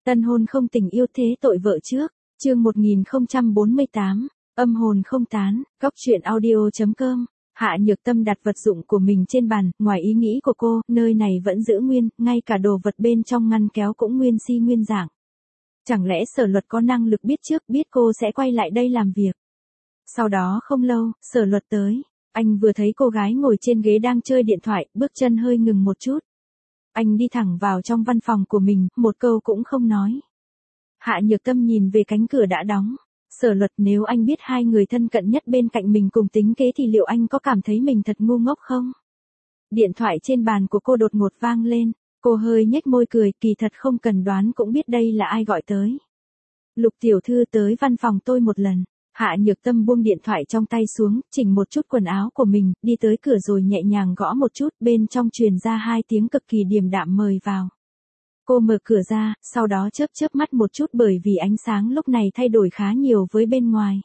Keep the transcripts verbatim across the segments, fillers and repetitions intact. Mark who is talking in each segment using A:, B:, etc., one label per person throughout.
A: Tân hôn không tình yêu thế tội vợ trước, chương một nghìn không trăm bốn mươi tám, âm hồn không tán, góc truyện audio chấm com. Hạ Nhược Tâm đặt vật dụng của mình trên bàn, ngoài ý nghĩ của cô, nơi này vẫn giữ nguyên, ngay cả đồ vật bên trong ngăn kéo cũng nguyên si nguyên dạng. Chẳng lẽ Sở Luật có năng lực biết trước, biết cô sẽ quay lại đây làm việc. Sau đó không lâu, Sở Luật tới, anh vừa thấy cô gái ngồi trên ghế đang chơi điện thoại, bước chân hơi ngừng một chút. Anh đi thẳng vào trong văn phòng của mình, một câu cũng không nói. Hạ Nhược Tâm nhìn về cánh cửa đã đóng. Sở Luật, nếu anh biết hai người thân cận nhất bên cạnh mình cùng tính kế thì liệu anh có cảm thấy mình thật ngu ngốc không? Điện thoại trên bàn của cô đột ngột vang lên, cô hơi nhếch môi cười, kỳ thật không cần đoán cũng biết đây là ai gọi tới. Lục tiểu thư tới văn phòng tôi một lần. Hạ Nhược Tâm buông điện thoại trong tay xuống, chỉnh một chút quần áo của mình, đi tới cửa rồi nhẹ nhàng gõ một chút, bên trong truyền ra hai tiếng cực kỳ điềm đạm mời vào. Cô mở cửa ra, sau đó chớp chớp mắt một chút bởi vì ánh sáng lúc này thay đổi khá nhiều với bên ngoài.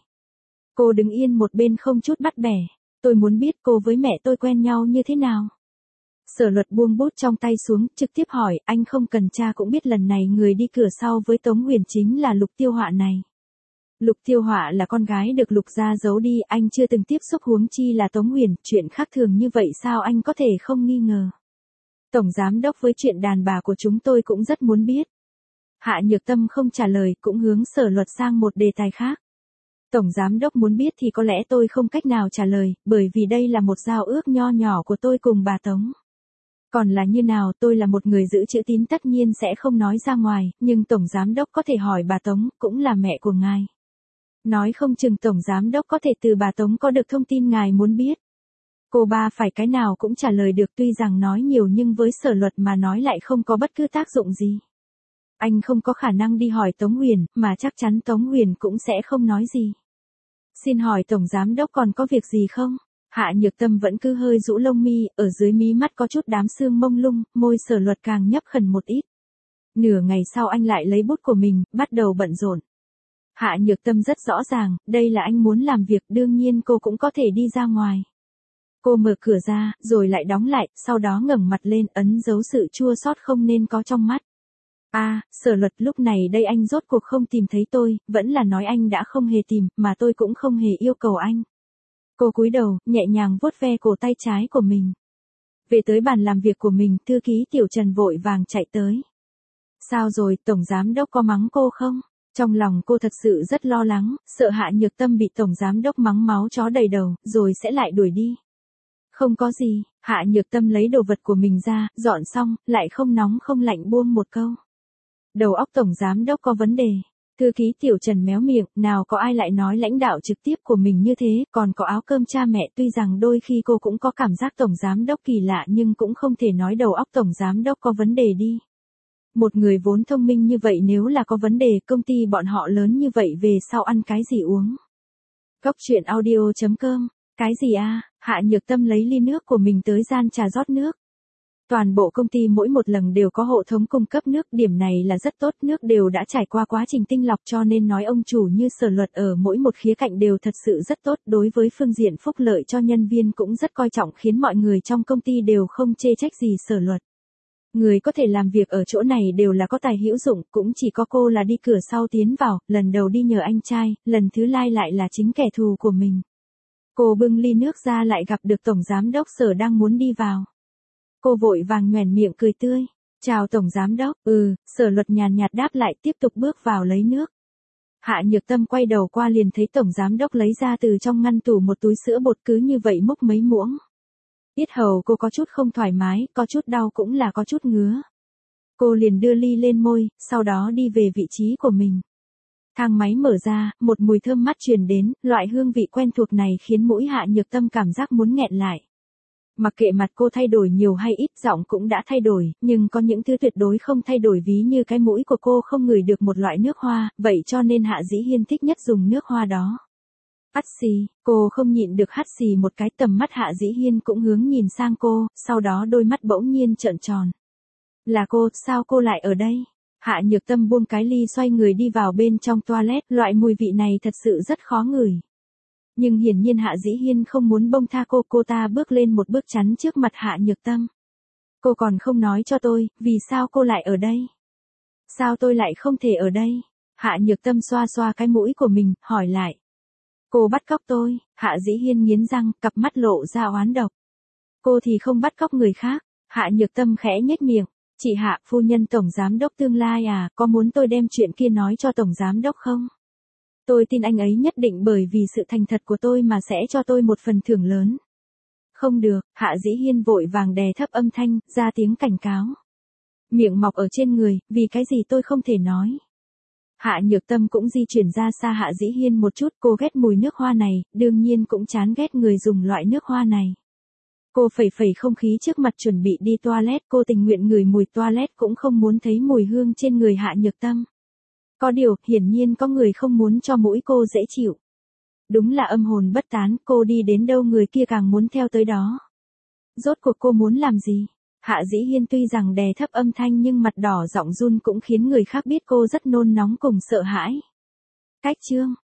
A: Cô đứng yên một bên không chút bắt bẻ, tôi muốn biết cô với mẹ tôi quen nhau như thế nào. Sở Luật buông bút trong tay xuống, trực tiếp hỏi, anh không cần tra cũng biết lần này người đi cửa sau với Tống Huyền chính là Lục Tiêu Họa này. Lục Tiêu Họa là con gái được Lục gia giấu đi, anh chưa từng tiếp xúc huống chi là Tống Huyền, chuyện khác thường như vậy sao anh có thể không nghi ngờ. Tổng giám đốc với chuyện đàn bà của chúng tôi cũng rất muốn biết. Hạ Nhược Tâm không trả lời, cũng hướng Sở Luật sang một đề tài khác. Tổng giám đốc muốn biết thì có lẽ tôi không cách nào trả lời, bởi vì đây là một giao ước nho nhỏ của tôi cùng bà Tống. Còn là như nào, tôi là một người giữ chữ tín tất nhiên sẽ không nói ra ngoài, nhưng Tổng giám đốc có thể hỏi bà Tống, cũng là mẹ của ngài. Nói không chừng Tổng giám đốc có thể từ bà Tống có được thông tin ngài muốn biết. Cô ba phải cái nào cũng trả lời được, tuy rằng nói nhiều nhưng với Sở Luật mà nói lại không có bất cứ tác dụng gì. Anh không có khả năng đi hỏi Tống Huyền, mà chắc chắn Tống Huyền cũng sẽ không nói gì. Xin hỏi Tổng giám đốc còn có việc gì không? Hạ Nhược Tâm vẫn cứ hơi rũ lông mi, ở dưới mí mắt có chút đám sương mông lung, môi Sở Luật càng nhấp khẩn một ít. Nửa ngày sau anh lại lấy bút của mình, bắt đầu bận rộn. Hạ Nhược Tâm rất rõ ràng, đây là anh muốn làm việc, đương nhiên cô cũng có thể đi ra ngoài. Cô mở cửa ra, rồi lại đóng lại, sau đó ngẩng mặt lên, ấn dấu sự chua xót không nên có trong mắt. A, à, Sở Luật, lúc này đây anh rốt cuộc không tìm thấy tôi, vẫn là nói anh đã không hề tìm, mà tôi cũng không hề yêu cầu anh. Cô cúi đầu, nhẹ nhàng vuốt ve cổ tay trái của mình. Về tới bàn làm việc của mình, thư ký Tiểu Trần vội vàng chạy tới. Sao rồi, Tổng giám đốc có mắng cô không? Trong lòng cô thật sự rất lo lắng, sợ Hạ Nhược Tâm bị Tổng giám đốc mắng máu chó đầy đầu, rồi sẽ lại đuổi đi. Không có gì, Hạ Nhược Tâm lấy đồ vật của mình ra, dọn xong, lại không nóng không lạnh buông một câu. Đầu óc Tổng giám đốc có vấn đề. Thư ký Tiểu Trần méo miệng, nào có ai lại nói lãnh đạo trực tiếp của mình như thế, còn có áo cơm cha mẹ, tuy rằng đôi khi cô cũng có cảm giác Tổng giám đốc kỳ lạ nhưng cũng không thể nói đầu óc Tổng giám đốc có vấn đề đi. Một người vốn thông minh như vậy nếu là có vấn đề, công ty bọn họ lớn như vậy về sau ăn cái gì uống. Góc truyện audio chấm com. Cái gì a? À? Hạ Nhược Tâm lấy ly nước của mình tới gian trà rót nước. Toàn bộ công ty mỗi một lần đều có hộ thống cung cấp nước, điểm này là rất tốt, nước đều đã trải qua quá trình tinh lọc cho nên nói ông chủ như Sở Luật ở mỗi một khía cạnh đều thật sự rất tốt, đối với phương diện phúc lợi cho nhân viên cũng rất coi trọng, khiến mọi người trong công ty đều không chê trách gì Sở Luật. Người có thể làm việc ở chỗ này đều là có tài hữu dụng, cũng chỉ có cô là đi cửa sau tiến vào, lần đầu đi nhờ anh trai, lần thứ lai lại là chính kẻ thù của mình. Cô bưng ly nước ra lại gặp được Tổng giám đốc Sở đang muốn đi vào. Cô vội vàng nhoẻn miệng cười tươi. Chào Tổng giám đốc, ừ, Sở Luật nhàn nhạt đáp lại, tiếp tục bước vào lấy nước. Hạ Nhược Tâm quay đầu qua liền thấy Tổng giám đốc lấy ra từ trong ngăn tủ một túi sữa bột, cứ như vậy múc mấy muỗng. Yết hầu cô có chút không thoải mái, có chút đau cũng là có chút ngứa. Cô liền đưa ly lên môi, sau đó đi về vị trí của mình. Thang máy mở ra, một mùi thơm mát truyền đến, loại hương vị quen thuộc này khiến mũi Hạ Nhược Tâm cảm giác muốn nghẹn lại. Mặc kệ mặt cô thay đổi nhiều hay ít, giọng cũng đã thay đổi, nhưng có những thứ tuyệt đối không thay đổi, ví như cái mũi của cô không ngửi được một loại nước hoa, vậy cho nên Hạ Dĩ Hiên thích nhất dùng nước hoa đó. Hắt xì, cô không nhịn được hắt xì một cái, tầm mắt Hạ Dĩ Hiên cũng hướng nhìn sang cô, sau đó đôi mắt bỗng nhiên trợn tròn. Là cô, sao cô lại ở đây? Hạ Nhược Tâm buông cái ly xoay người đi vào bên trong toilet, loại mùi vị này thật sự rất khó ngửi. Nhưng hiển nhiên Hạ Dĩ Hiên không muốn bông tha cô, cô ta bước lên một bước chắn trước mặt Hạ Nhược Tâm. Cô còn không nói cho tôi, vì sao cô lại ở đây? Sao tôi lại không thể ở đây? Hạ Nhược Tâm xoa xoa cái mũi của mình, hỏi lại. Cô bắt cóc tôi, Hạ Dĩ Hiên nghiến răng, cặp mắt lộ ra oán độc. Cô thì không bắt cóc người khác, Hạ Nhược Tâm khẽ nhếch miệng. Chị Hạ, phu nhân tổng giám đốc tương lai à, có muốn tôi đem chuyện kia nói cho tổng giám đốc không? Tôi tin anh ấy nhất định bởi vì sự thành thật của tôi mà sẽ cho tôi một phần thưởng lớn. Không được, Hạ Dĩ Hiên vội vàng đè thấp âm thanh, ra tiếng cảnh cáo. Miệng mọc ở trên người, vì cái gì tôi không thể nói. Hạ Nhược Tâm cũng di chuyển ra xa Hạ Dĩ Hiên một chút, cô ghét mùi nước hoa này, đương nhiên cũng chán ghét người dùng loại nước hoa này. Cô phẩy phẩy không khí trước mặt chuẩn bị đi toilet, cô tình nguyện ngửi mùi toilet cũng không muốn thấy mùi hương trên người Hạ Nhược Tâm. Có điều, hiển nhiên có người không muốn cho mũi cô dễ chịu. Đúng là âm hồn bất tán, cô đi đến đâu người kia càng muốn theo tới đó. Rốt cuộc cô muốn làm gì? Hạ Dĩ Hiên tuy rằng đè thấp âm thanh nhưng mặt đỏ giọng run cũng khiến người khác biết cô rất nôn nóng cùng sợ hãi. Cách chương